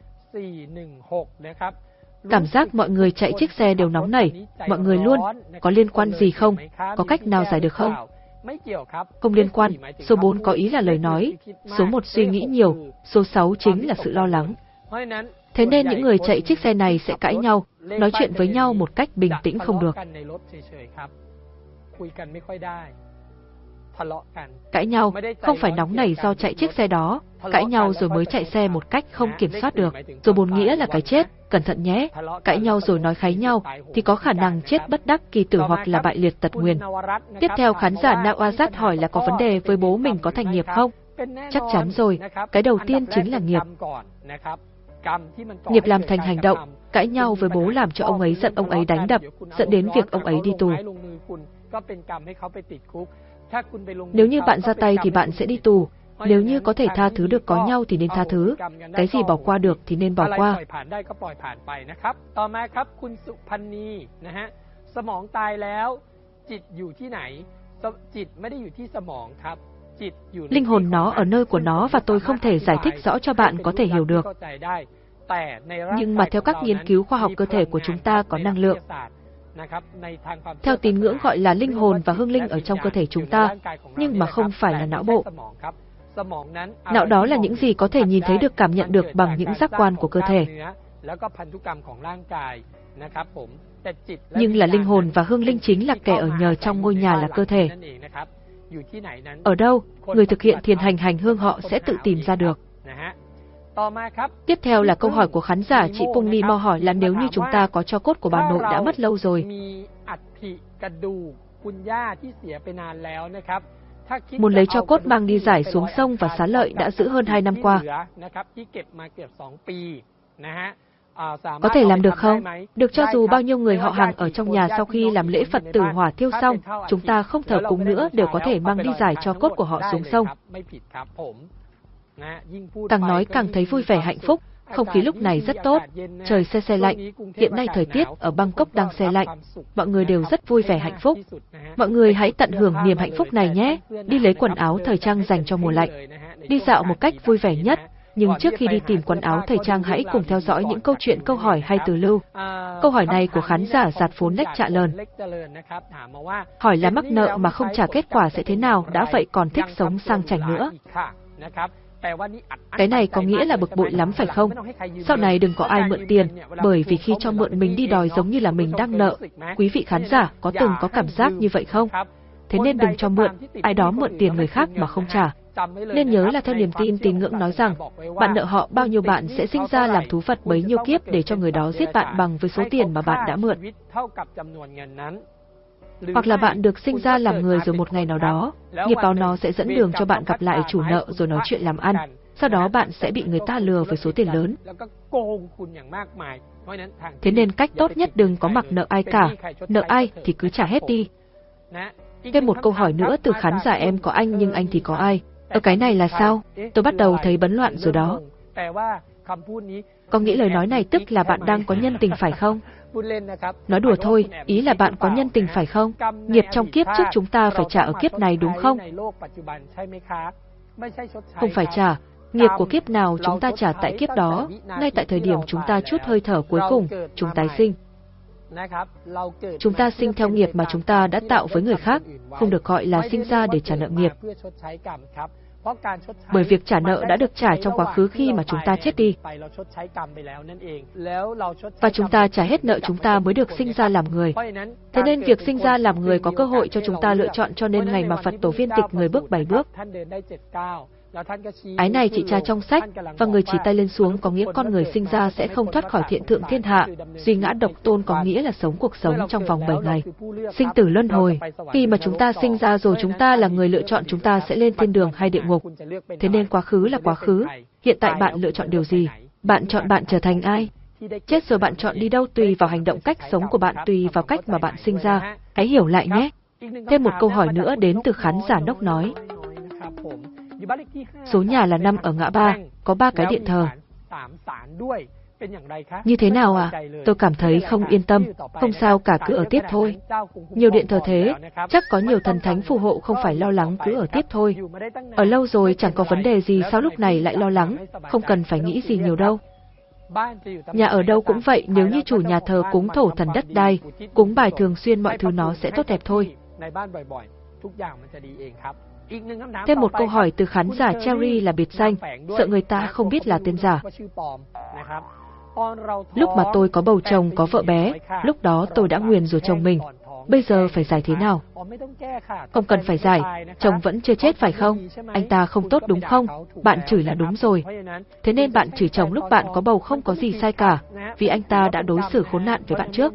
Cảm giác mọi người chạy chiếc xe đều nóng nảy, mọi người luôn, có liên quan gì không? Có cách nào giải được không? Không liên quan, số 4 có ý là lời nói, số 1 suy nghĩ nhiều, số 6 chính là sự lo lắng. Thế nên những người chạy chiếc xe này sẽ cãi nhau, nói chuyện với nhau một cách bình tĩnh không được. Cãi nhau, không phải nóng nảy do chạy chiếc xe đó, cãi nhau rồi mới chạy xe một cách không kiểm soát được, rồi buồn nghĩa là cái chết, cẩn thận nhé, cãi nhau rồi nói kháy nhau, thì có khả năng chết bất đắc kỳ tử hoặc là bại liệt tật nguyền. Tiếp theo khán giả Nawazat hỏi là có vấn đề với bố mình có thành nghiệp không? Chắc chắn rồi, cái đầu tiên chính là nghiệp. Nghiệp làm thành hành động, cãi nhau với bố làm cho ông ấy giận, ông ấy đánh đập, dẫn đến việc ông ấy đi tù. Nếu như bạn ra tay thì bạn sẽ đi tù. Nếu như có thể tha thứ được có nhau thì nên tha thứ. Cái gì bỏ qua được thì nên bỏ qua. ต่อมาครับคุณสุพันนีนะฮะสมองตายแล้วจิตอยู่ที่ไหนจิตไม่ได้อยู่ที่สมองครับ Linh hồn nó ở nơi của nó và tôi không thể giải thích rõ cho bạn có thể hiểu được. Nhưng mà theo các nghiên cứu khoa học, cơ thể của chúng ta có năng lượng. Theo tín ngưỡng gọi là linh hồn và hương linh ở trong cơ thể chúng ta, nhưng mà không phải là não bộ. Não đó là những gì có thể nhìn thấy được, cảm nhận được bằng những giác quan của cơ thể. Nhưng là linh hồn và hương linh chính là kẻ ở nhờ trong ngôi nhà là cơ thể. Ở đâu, người thực hiện thiền hành hương họ sẽ tự tìm ra được. Tiếp theo là câu hỏi của khán giả chị Pung Ni Mo hỏi là nếu như chúng ta có tro cốt của bà nội đã mất lâu rồi, muốn lấy tro cốt mang đi rải xuống sông và Xá Lợi đã giữ hơn 2 năm qua. Có thể làm được không? Được, cho dù bao nhiêu người họ hàng ở trong nhà sau khi làm lễ Phật tử hỏa thiêu xong, chúng ta không thờ cúng nữa đều có thể mang đi rải tro cốt của họ xuống sông. Càng nói càng thấy vui vẻ hạnh phúc, không khí lúc này rất tốt, trời se lạnh, hiện nay thời tiết ở Bangkok đang se lạnh, mọi người đều rất vui vẻ hạnh phúc. Mọi người hãy tận hưởng niềm hạnh phúc này nhé, đi lấy quần áo thời trang dành cho mùa lạnh, đi dạo một cách vui vẻ nhất. Nhưng trước khi đi tìm quần áo thời trang hãy cùng theo dõi những câu chuyện, câu hỏi hay từ lưu. Câu hỏi này của khán giả Giạt Phốn Lách Trạ Lờn. Hỏi là mắc nợ mà không trả kết quả sẽ thế nào, đã vậy còn thích sống sang chảnh nữa. Cái này có nghĩa là bực bội lắm phải không? Sau này đừng có ai mượn tiền, bởi vì khi cho mượn mình đi đòi giống như là mình đang nợ. Quý vị khán giả có từng có cảm giác như vậy không? Thế nên đừng cho mượn, ai đó mượn tiền người khác mà không trả. Nên nhớ là theo niềm tin tín ngưỡng nói rằng, bạn nợ họ bao nhiêu bạn sẽ sinh ra làm thú vật bấy nhiêu kiếp để cho người đó giết bạn bằng với số tiền mà bạn đã mượn. Hoặc là bạn được sinh ra làm người rồi một ngày nào đó, nghiệp báo nó sẽ dẫn đường cho bạn gặp lại chủ nợ rồi nói chuyện làm ăn. Sau đó bạn sẽ bị người ta lừa với số tiền lớn. Thế nên cách tốt nhất đừng có mặc nợ ai cả, nợ ai thì cứ trả hết đi. Thêm một câu hỏi nữa từ khán giả em có anh nhưng anh thì có ai? Ở cái này là sao? Tôi bắt đầu thấy bấn loạn rồi đó. Có nghĩa lời nói này tức là bạn đang có nhân tình phải không? Nói đùa thôi, ý là bạn có nhân tình phải không? Nghiệp trong kiếp trước chúng ta phải trả ở kiếp này đúng không? Không phải trả. Nghiệp của kiếp nào chúng ta trả tại kiếp đó, ngay tại thời điểm chúng ta chút hơi thở cuối cùng, chúng tái sinh. Chúng ta sinh theo nghiệp mà chúng ta đã tạo với người khác, không được gọi là sinh ra để trả nợ nghiệp. Bởi việc trả nợ đã được trả trong quá khứ khi mà chúng ta chết đi. Và chúng ta trả hết nợ chúng ta mới được sinh ra làm người. Thế nên việc sinh ra làm người có cơ hội cho chúng ta lựa chọn, cho nên ngày mà Phật Tổ Viên Tịch người bước 7 bước. Ái này chỉ tra trong sách, và người chỉ tay lên xuống có nghĩa con người sinh ra sẽ không thoát khỏi thiện thượng thiên hạ. Duy ngã độc tôn có nghĩa là sống cuộc sống trong vòng 7 ngày. Sinh tử luân hồi, khi mà chúng ta sinh ra rồi chúng ta là người lựa chọn chúng ta sẽ lên thiên đường hay địa ngục. Thế nên quá khứ là quá khứ, hiện tại bạn lựa chọn điều gì? Bạn chọn bạn trở thành ai? Chết rồi bạn chọn đi đâu tùy vào hành động, cách sống của bạn tùy vào cách mà bạn sinh ra. Hãy hiểu lại nhé. Thêm một câu hỏi nữa đến từ khán giả Nốc nói. Số nhà là 5 ở ngã ba, có 3 cái điện thờ. Như thế nào à? Tôi cảm thấy không yên tâm, không sao cả, cứ ở tiếp thôi. Nhiều điện thờ thế, chắc có nhiều thần thánh phù hộ, không phải lo lắng, cứ ở tiếp thôi. Ở lâu rồi chẳng có vấn đề gì, sao lúc này lại lo lắng, không cần phải nghĩ gì nhiều đâu. Nhà ở đâu cũng vậy, nếu như chủ nhà thờ cúng thổ thần đất đai, cúng bài thường xuyên mọi thứ nó sẽ tốt đẹp thôi. Thêm một câu hỏi từ khán giả Cherry là biệt danh, sợ người ta không biết là tên giả. Lúc mà tôi có bầu chồng có vợ bé, lúc đó tôi đã nguyền rủa chồng mình. Bây giờ phải giải thế nào? Không cần phải giải, chồng vẫn chưa chết phải không? Anh ta không tốt đúng không? Bạn chửi là đúng rồi. Thế nên bạn chửi chồng lúc bạn có bầu không có gì sai cả, vì anh ta đã đối xử khốn nạn với bạn trước.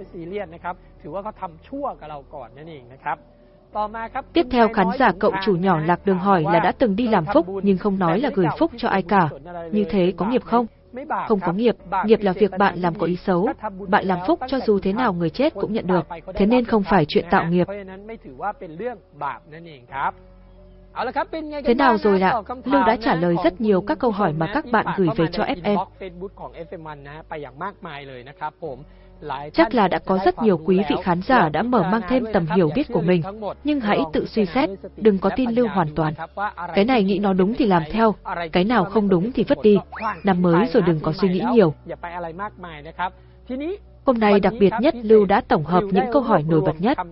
Tiếp theo khán giả cậu chủ nhỏ Lạc Đường hỏi là đã từng đi làm phúc nhưng không nói là gửi phúc cho ai cả. Như thế có nghiệp không? Không có nghiệp, nghiệp là việc bạn làm có ý xấu, bạn làm phúc cho dù thế nào người chết cũng nhận được, thế nên không phải chuyện tạo nghiệp. Thế nào rồi ạ? Lưu đã trả lời rất nhiều các câu hỏi mà các bạn gửi về cho FM. Chắc là đã có rất nhiều quý vị khán giả đã mở mang thêm tầm hiểu biết của mình, nhưng hãy tự suy xét, đừng có tin Lưu hoàn toàn. Cái này nghĩ nó đúng thì làm theo, cái nào không đúng thì vứt đi. Năm mới rồi đừng có suy nghĩ nhiều. Hôm nay đặc biệt nhất Lưu đã tổng hợp những câu hỏi nổi bật nhất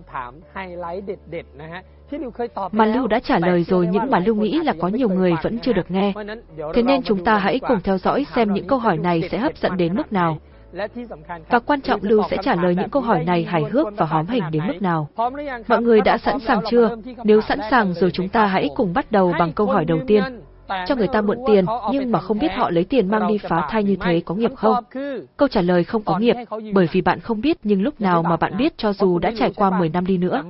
mà Lưu đã trả lời rồi, nhưng mà Lưu nghĩ là có nhiều người vẫn chưa được nghe. Thế nên chúng ta hãy cùng theo dõi xem những câu hỏi này sẽ hấp dẫn đến mức nào. Và quan trọng Lưu sẽ trả lời những câu hỏi này hài hước và hóm hình đến mức nào. Mọi người đã sẵn sàng chưa? Nếu sẵn sàng rồi chúng ta hãy cùng bắt đầu bằng câu hỏi đầu tiên. Cho người ta mượn tiền nhưng mà không biết họ lấy tiền mang đi phá thai như thế có nghiệp không? Câu trả lời không có nghiệp, bởi vì bạn không biết, nhưng lúc nào mà bạn biết cho dù đã trải qua 10 năm đi nữa.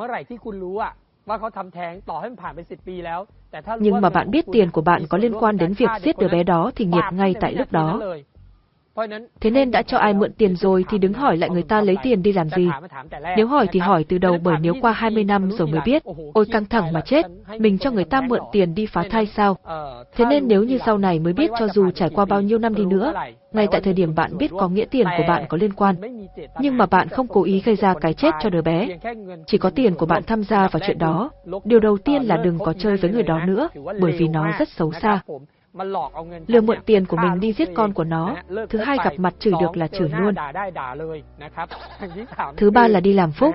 Nhưng mà bạn biết tiền của bạn có liên quan đến việc giết đứa bé đó thì nghiệp ngay tại lúc đó. Thế nên đã cho ai mượn tiền rồi thì đừng hỏi lại người ta lấy tiền đi làm gì. Nếu hỏi thì hỏi từ đầu, bởi nếu qua 20 năm rồi mới biết, ôi căng thẳng mà chết, mình cho người ta mượn tiền đi phá thai sao? Thế nên nếu như sau này mới biết, cho dù trải qua bao nhiêu năm đi nữa, ngay tại thời điểm bạn biết có nghĩa tiền của bạn có liên quan, nhưng mà bạn không cố ý gây ra cái chết cho đứa bé, chỉ có tiền của bạn tham gia vào chuyện đó, điều đầu tiên là đừng có chơi với người đó nữa, bởi vì nó rất xấu xa. Lừa mượn tiền của mình đi giết con của nó. Thứ hai, gặp mặt chửi được là chửi luôn. Thứ ba là đi làm phúc.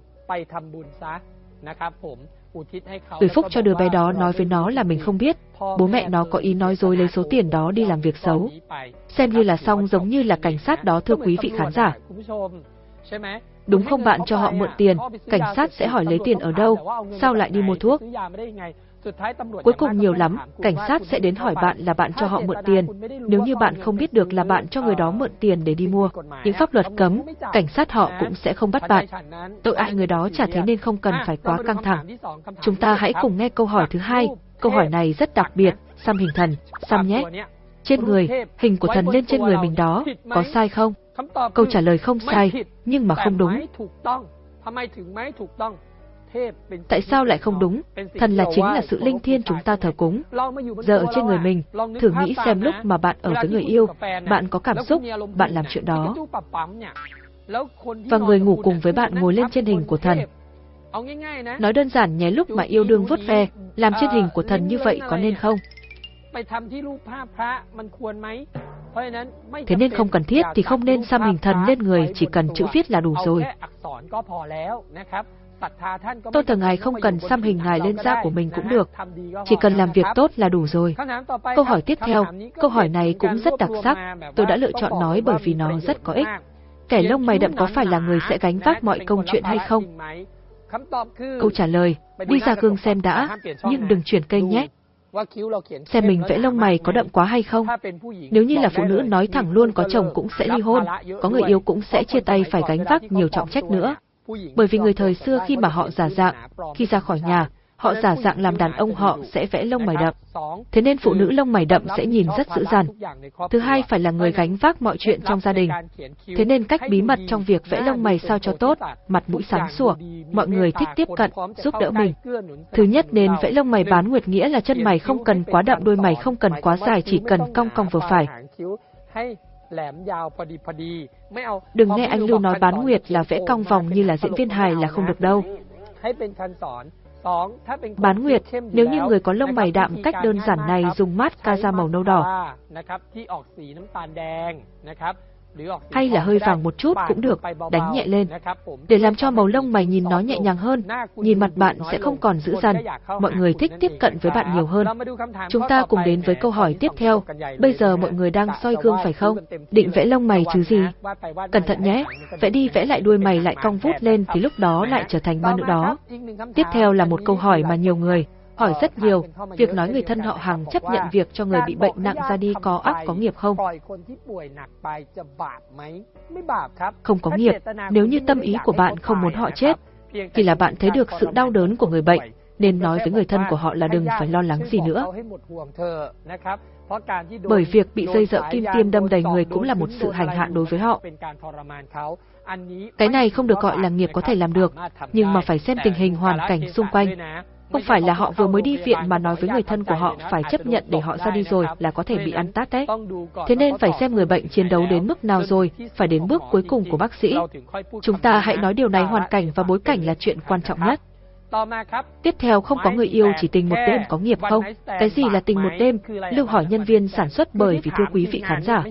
Gửi phúc cho đứa bé đó, nói với nó là mình không biết, bố mẹ nó có ý nói dối lấy số tiền đó đi làm việc xấu. Xem như là xong, giống như là cảnh sát đó, thưa quý vị khán giả. Đúng không, bạn cho họ mượn tiền, cảnh sát sẽ hỏi lấy tiền ở đâu, sao lại đi mua thuốc. Cuối cùng nhiều lắm, cảnh sát sẽ đến hỏi bạn là bạn cho họ mượn tiền. Nếu như bạn không biết được là bạn cho người đó mượn tiền để đi mua, những pháp luật cấm, cảnh sát họ cũng sẽ không bắt bạn. Tội ai người đó trả, thế nên không cần phải quá căng thẳng. Chúng ta hãy cùng nghe câu hỏi thứ hai. Câu hỏi này rất đặc biệt, xăm hình thần, xăm nhé. Trên người, hình của thần lên trên người mình đó, có sai không? Câu trả lời không sai, nhưng mà không đúng. Tại sao lại không đúng? Thần là chính là sự linh thiêng chúng ta thờ cúng. Giờ ở trên người mình, thử nghĩ xem lúc mà bạn ở với người yêu, bạn có cảm xúc, bạn làm chuyện đó. Và người ngủ cùng với bạn ngồi lên trên hình của thần. Nói đơn giản nhé, lúc mà yêu đương vuốt ve, làm trên hình của thần như vậy có nên không? Thế nên không cần thiết thì không nên xăm hình thần lên người, chỉ cần chữ viết là đủ rồi. Tôn thờ Ngài không cần xăm hình Ngài lên da của mình cũng được, chỉ cần làm việc tốt là đủ rồi. Câu hỏi tiếp theo, câu hỏi này cũng rất đặc sắc, tôi đã lựa chọn nói bởi vì nó rất có ích. Kẻ lông mày đậm có phải là người sẽ gánh vác mọi công chuyện hay không? Câu trả lời, đi ra gương xem đã, nhưng đừng chuyển kênh nhé. Xem mình vẽ lông mày có đậm quá hay không. Nếu như là phụ nữ nói thẳng luôn, có chồng cũng sẽ ly hôn, có người yêu cũng sẽ chia tay, phải gánh vác nhiều trọng trách nữa. Bởi vì người thời xưa khi mà họ giả dạng, khi ra khỏi nhà, họ giả dạng làm đàn ông, họ sẽ vẽ lông mày đậm. Thế nên phụ nữ lông mày đậm sẽ nhìn rất dữ dằn. Thứ hai, phải là người gánh vác mọi chuyện trong gia đình. Thế nên cách bí mật trong việc vẽ lông mày sao cho tốt, mặt mũi sáng sủa, mọi người thích tiếp cận, giúp đỡ mình. Thứ nhất, nên vẽ lông mày bán nguyệt, nghĩa là chân mày không cần quá đậm, đuôi mày không cần quá dài, chỉ cần cong cong vừa phải. Đừng nghe anh Lưu nói bán nguyệt là vẽ cong vòng như là diễn viên hài, là không được đâu. Bán nguyệt, nếu như người có lông mày đậm, cách đơn giản này dùng mascara màu nâu đỏ, hay là hơi vàng một chút cũng được, đánh nhẹ lên, để làm cho màu lông mày nhìn nó nhẹ nhàng hơn, nhìn mặt bạn sẽ không còn dữ dằn, mọi người thích tiếp cận với bạn nhiều hơn. Chúng ta cùng đến với câu hỏi tiếp theo. Bây giờ mọi người đang soi gương phải không? Định vẽ lông mày chứ gì? Cẩn thận nhé, vẽ đi vẽ lại đuôi mày lại cong vút lên thì lúc đó lại trở thành ma nữ đó. Tiếp theo là một câu hỏi mà nhiều người hỏi rất nhiều, việc nói người thân họ hàng chấp nhận việc cho người bị bệnh nặng ra đi có ác có nghiệp không? Không có nghiệp, nếu như tâm ý của bạn không muốn họ chết, thì là bạn thấy được sự đau đớn của người bệnh, nên nói với người thân của họ là đừng phải lo lắng gì nữa. Bởi việc bị dây dợ kim tiêm đâm đầy người cũng là một sự hành hạ đối với họ. Cái này không được gọi là nghiệp có thể làm được, nhưng mà phải xem tình hình hoàn cảnh xung quanh. Không phải là họ vừa mới đi viện mà nói với người thân của họ phải chấp nhận để họ ra đi rồi là có thể bị ăn tát đấy. Thế nên phải xem người bệnh chiến đấu đến mức nào rồi, phải đến bước cuối cùng của bác sĩ. Chúng ta hãy nói điều này, hoàn cảnh và bối cảnh là chuyện quan trọng nhất. Tiếp theo, không có người yêu chỉ tình một đêm có nghiệp không? Cái gì là tình một đêm? Lưu hỏi nhân viên sản xuất bởi vì thưa quý vị khán giả.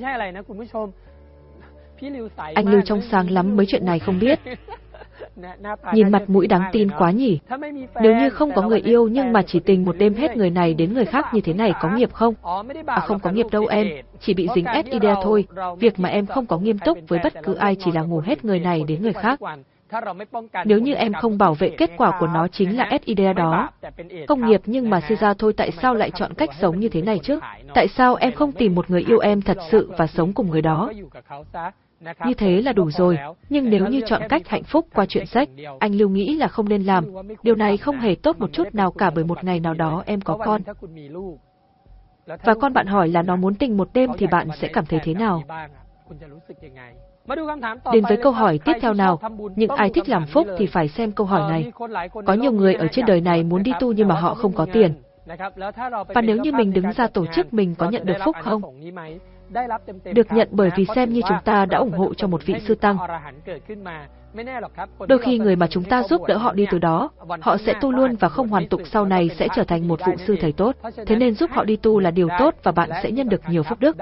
Anh Lưu trong sáng lắm mấy chuyện này không biết. Nhìn mặt mũi đáng tin quá nhỉ. Nếu như không có người yêu nhưng mà chỉ tình một đêm hết người này đến người khác như thế này có nghiệp không? Không có nghiệp đâu em, chỉ bị dính SID thôi. Việc mà em không có nghiêm túc với bất cứ ai chỉ là ngủ hết người này đến người khác. Nếu như em không bảo vệ, kết quả của nó chính là SID đó. Không nghiệp nhưng mà suy ra thôi, tại sao lại chọn cách sống như thế này chứ? Tại sao em không tìm một người yêu em thật sự và sống cùng người đó? Như thế là đủ rồi, nhưng nếu như chọn cách hạnh phúc qua chuyện sex, anh Lưu nghĩ là không nên làm. Điều này không hề tốt một chút nào cả, bởi một ngày nào đó em có con. Và con bạn hỏi là nó muốn tình một đêm thì bạn sẽ cảm thấy thế nào? Đến với câu hỏi tiếp theo nào, những ai thích làm phúc thì phải xem câu hỏi này. Có nhiều người ở trên đời này muốn đi tu nhưng mà họ không có tiền. Và nếu như mình đứng ra tổ chức, mình có nhận được phúc không? Được nhận, bởi vì xem như chúng ta đã ủng hộ cho một vị sư tăng. Đôi khi người mà chúng ta giúp đỡ họ đi từ đó, họ sẽ tu luôn và không hoàn tục, sau này sẽ trở thành một vị sư thầy tốt. Thế nên giúp họ đi tu là điều tốt và bạn sẽ nhận được nhiều phúc đức.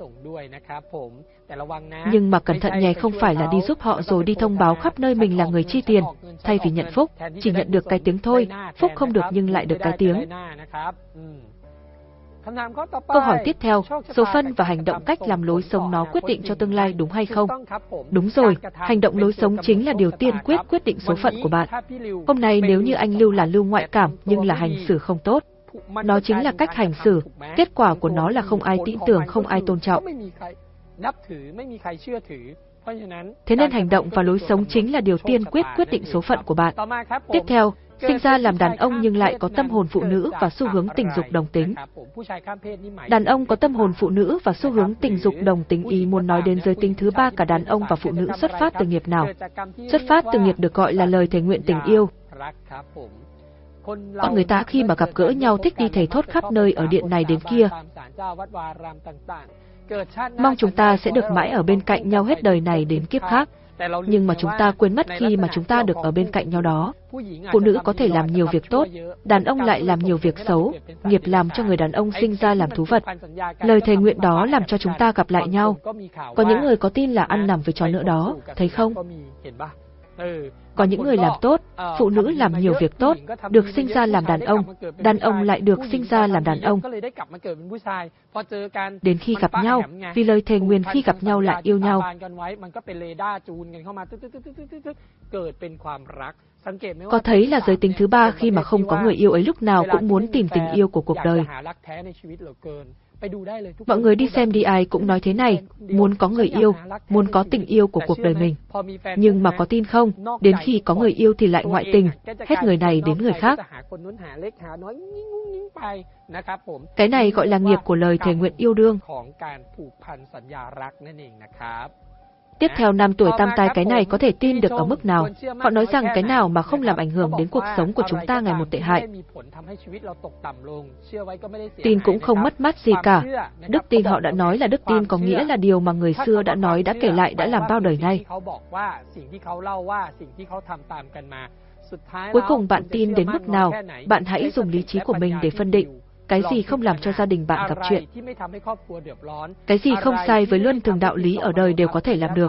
Nhưng mà cẩn thận nhé, không phải là đi giúp họ rồi đi thông báo khắp nơi mình là người chi tiền, thay vì nhận phúc, chỉ nhận được cái tiếng thôi, phúc không được nhưng lại được cái tiếng. Câu hỏi tiếp theo, số phận và hành động, cách làm lối sống nó quyết định cho tương lai đúng hay không? Đúng rồi, hành động lối sống chính là điều tiên quyết định số phận của bạn. Hôm nay nếu như anh Lưu là Lưu ngoại cảm nhưng là hành xử không tốt, nó chính là cách hành xử, kết quả của nó là không ai tin tưởng, không ai tôn trọng. Thế nên hành động và lối sống chính là điều tiên quyết định số phận của bạn. Tiếp theo, sinh ra làm đàn ông nhưng lại có tâm hồn phụ nữ và xu hướng tình dục đồng tính. Đàn ông có tâm hồn phụ nữ và xu hướng tình dục đồng tính, ý muốn nói đến giới tính thứ ba. Cả đàn ông và phụ nữ xuất phát từ nghiệp nào? Xuất phát từ nghiệp được gọi là lời thề nguyện tình yêu. Con người ta khi mà gặp gỡ nhau thích đi thề thốt khắp nơi, ở điện này đến kia, mong chúng ta sẽ được mãi ở bên cạnh nhau hết đời này đến kiếp khác. Nhưng mà chúng ta quên mất khi mà chúng ta được ở bên cạnh nhau đó, phụ nữ có thể làm nhiều việc tốt, đàn ông lại làm nhiều việc xấu, nghiệp làm cho người đàn ông sinh ra làm thú vật. Lời thề nguyện đó làm cho chúng ta gặp lại nhau. Có những người có tin là ăn nằm với chó nữa đó, thấy không? Có những người làm tốt, phụ nữ làm nhiều việc tốt, được sinh ra làm đàn ông lại được sinh ra làm đàn ông. Đến khi gặp nhau, vì lời thề nguyện khi gặp nhau lại yêu nhau. Có thấy là giới tính thứ ba khi mà không có người yêu ấy lúc nào cũng muốn tìm tình yêu của cuộc đời. Mọi người đi xem đi ai cũng nói thế này, muốn có người yêu, muốn có tình yêu của cuộc đời mình. Nhưng mà có tin không, đến khi có người yêu thì lại ngoại tình, hết người này đến người khác. Cái này gọi là nghiệp của lời thề nguyện yêu đương. Tiếp theo, 5 tuổi tam tai, cái này có thể tin được ở mức nào? Họ nói rằng cái nào mà không làm ảnh hưởng đến cuộc sống của chúng ta ngày một tệ hại. Tin cũng không mất mát gì cả. Đức tin, họ đã nói là đức tin có nghĩa là điều mà người xưa đã nói, đã kể lại, đã làm bao đời nay. Cuối cùng bạn tin đến mức nào, bạn hãy dùng lý trí của mình để phân định. Cái gì không làm cho gia đình bạn gặp chuyện, cái gì không sai với luân thường đạo lý ở đời đều có thể làm được,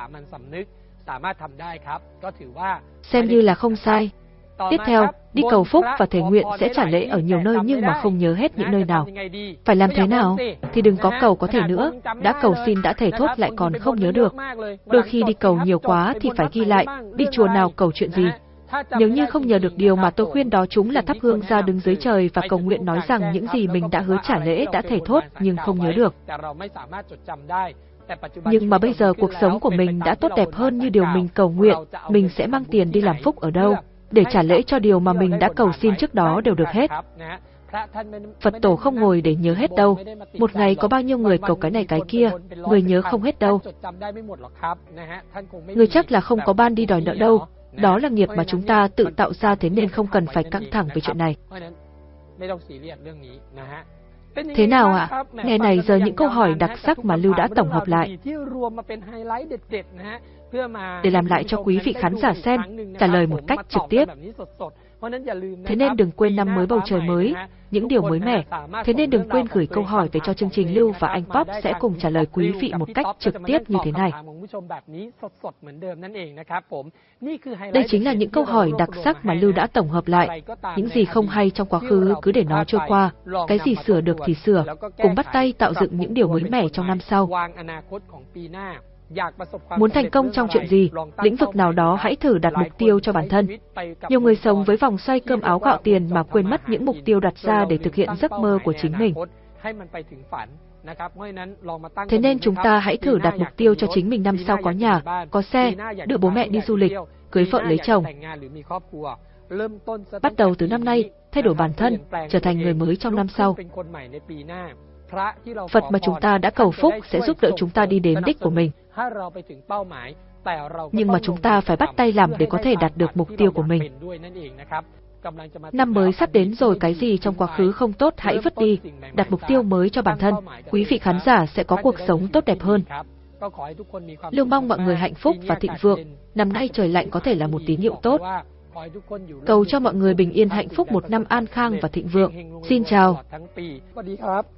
xem như là không sai. Tiếp theo, đi cầu phúc và thề nguyện sẽ trả lễ ở nhiều nơi nhưng mà không nhớ hết những nơi nào. Phải làm thế nào? Thì đừng có cầu có thể nữa, đã cầu xin đã thề thốt lại còn không nhớ được. Đôi khi đi cầu nhiều quá thì phải ghi lại, đi chùa nào cầu chuyện gì. Nếu như không nhớ được điều mà tôi khuyên đó chúng là thắp hương ra đứng dưới trời và cầu nguyện, nói rằng những gì mình đã hứa trả lễ đã thề thốt nhưng không nhớ được. Nhưng mà bây giờ cuộc sống của mình đã tốt đẹp hơn như điều mình cầu nguyện, mình sẽ mang tiền đi làm phúc ở đâu? để trả lễ cho điều mà mình đã cầu xin trước đó đều được hết. Phật tổ không ngồi để nhớ hết đâu. Một ngày có bao nhiêu người cầu cái này cái kia, người nhớ không hết đâu. Người chắc là không có ban đi đòi nợ đâu. Đó là nghiệp mà chúng ta tự tạo ra, thế nên không cần phải căng thẳng về chuyện này. Thế nào ạ? Ngày này giờ những câu hỏi đặc sắc mà Lưu đã tổng hợp lại để làm lại cho quý vị khán giả xem, trả lời một cách trực tiếp. Thế nên đừng quên năm mới bầu trời mới, những điều mới mẻ. Thế nên đừng quên gửi câu hỏi về cho chương trình. Lưu và anh Pop sẽ cùng trả lời quý vị một cách trực tiếp như thế này. Đây chính là những câu hỏi đặc sắc mà Lưu đã tổng hợp lại. Những gì không hay trong quá khứ cứ để nó trôi qua, cái gì sửa được thì sửa, cùng bắt tay tạo dựng những điều mới mẻ trong năm sau. Muốn thành công trong chuyện gì, lĩnh vực nào đó, hãy thử đặt mục tiêu cho bản thân. Nhiều người sống với vòng xoay cơm áo gạo tiền mà quên mất những mục tiêu đặt ra để thực hiện giấc mơ của chính mình. Thế nên chúng ta hãy thử đặt mục tiêu cho chính mình năm sau có nhà, có xe, đưa bố mẹ đi du lịch, cưới vợ lấy chồng. Bắt đầu từ năm nay, thay đổi bản thân, trở thành người mới trong năm sau. Phật mà chúng ta đã cầu phúc sẽ giúp đỡ chúng ta đi đến đích của mình. Nhưng mà chúng ta phải bắt tay làm để có thể đạt được mục tiêu của mình. Năm mới sắp đến rồi, cái gì trong quá khứ không tốt hãy vứt đi, đặt mục tiêu mới cho bản thân, quý vị khán giả sẽ có cuộc sống tốt đẹp hơn. Lưu mong mọi người hạnh phúc và thịnh vượng, năm nay trời lạnh có thể là một tín hiệu tốt. Cầu cho mọi người bình yên hạnh phúc, một năm an khang và thịnh vượng. Xin chào.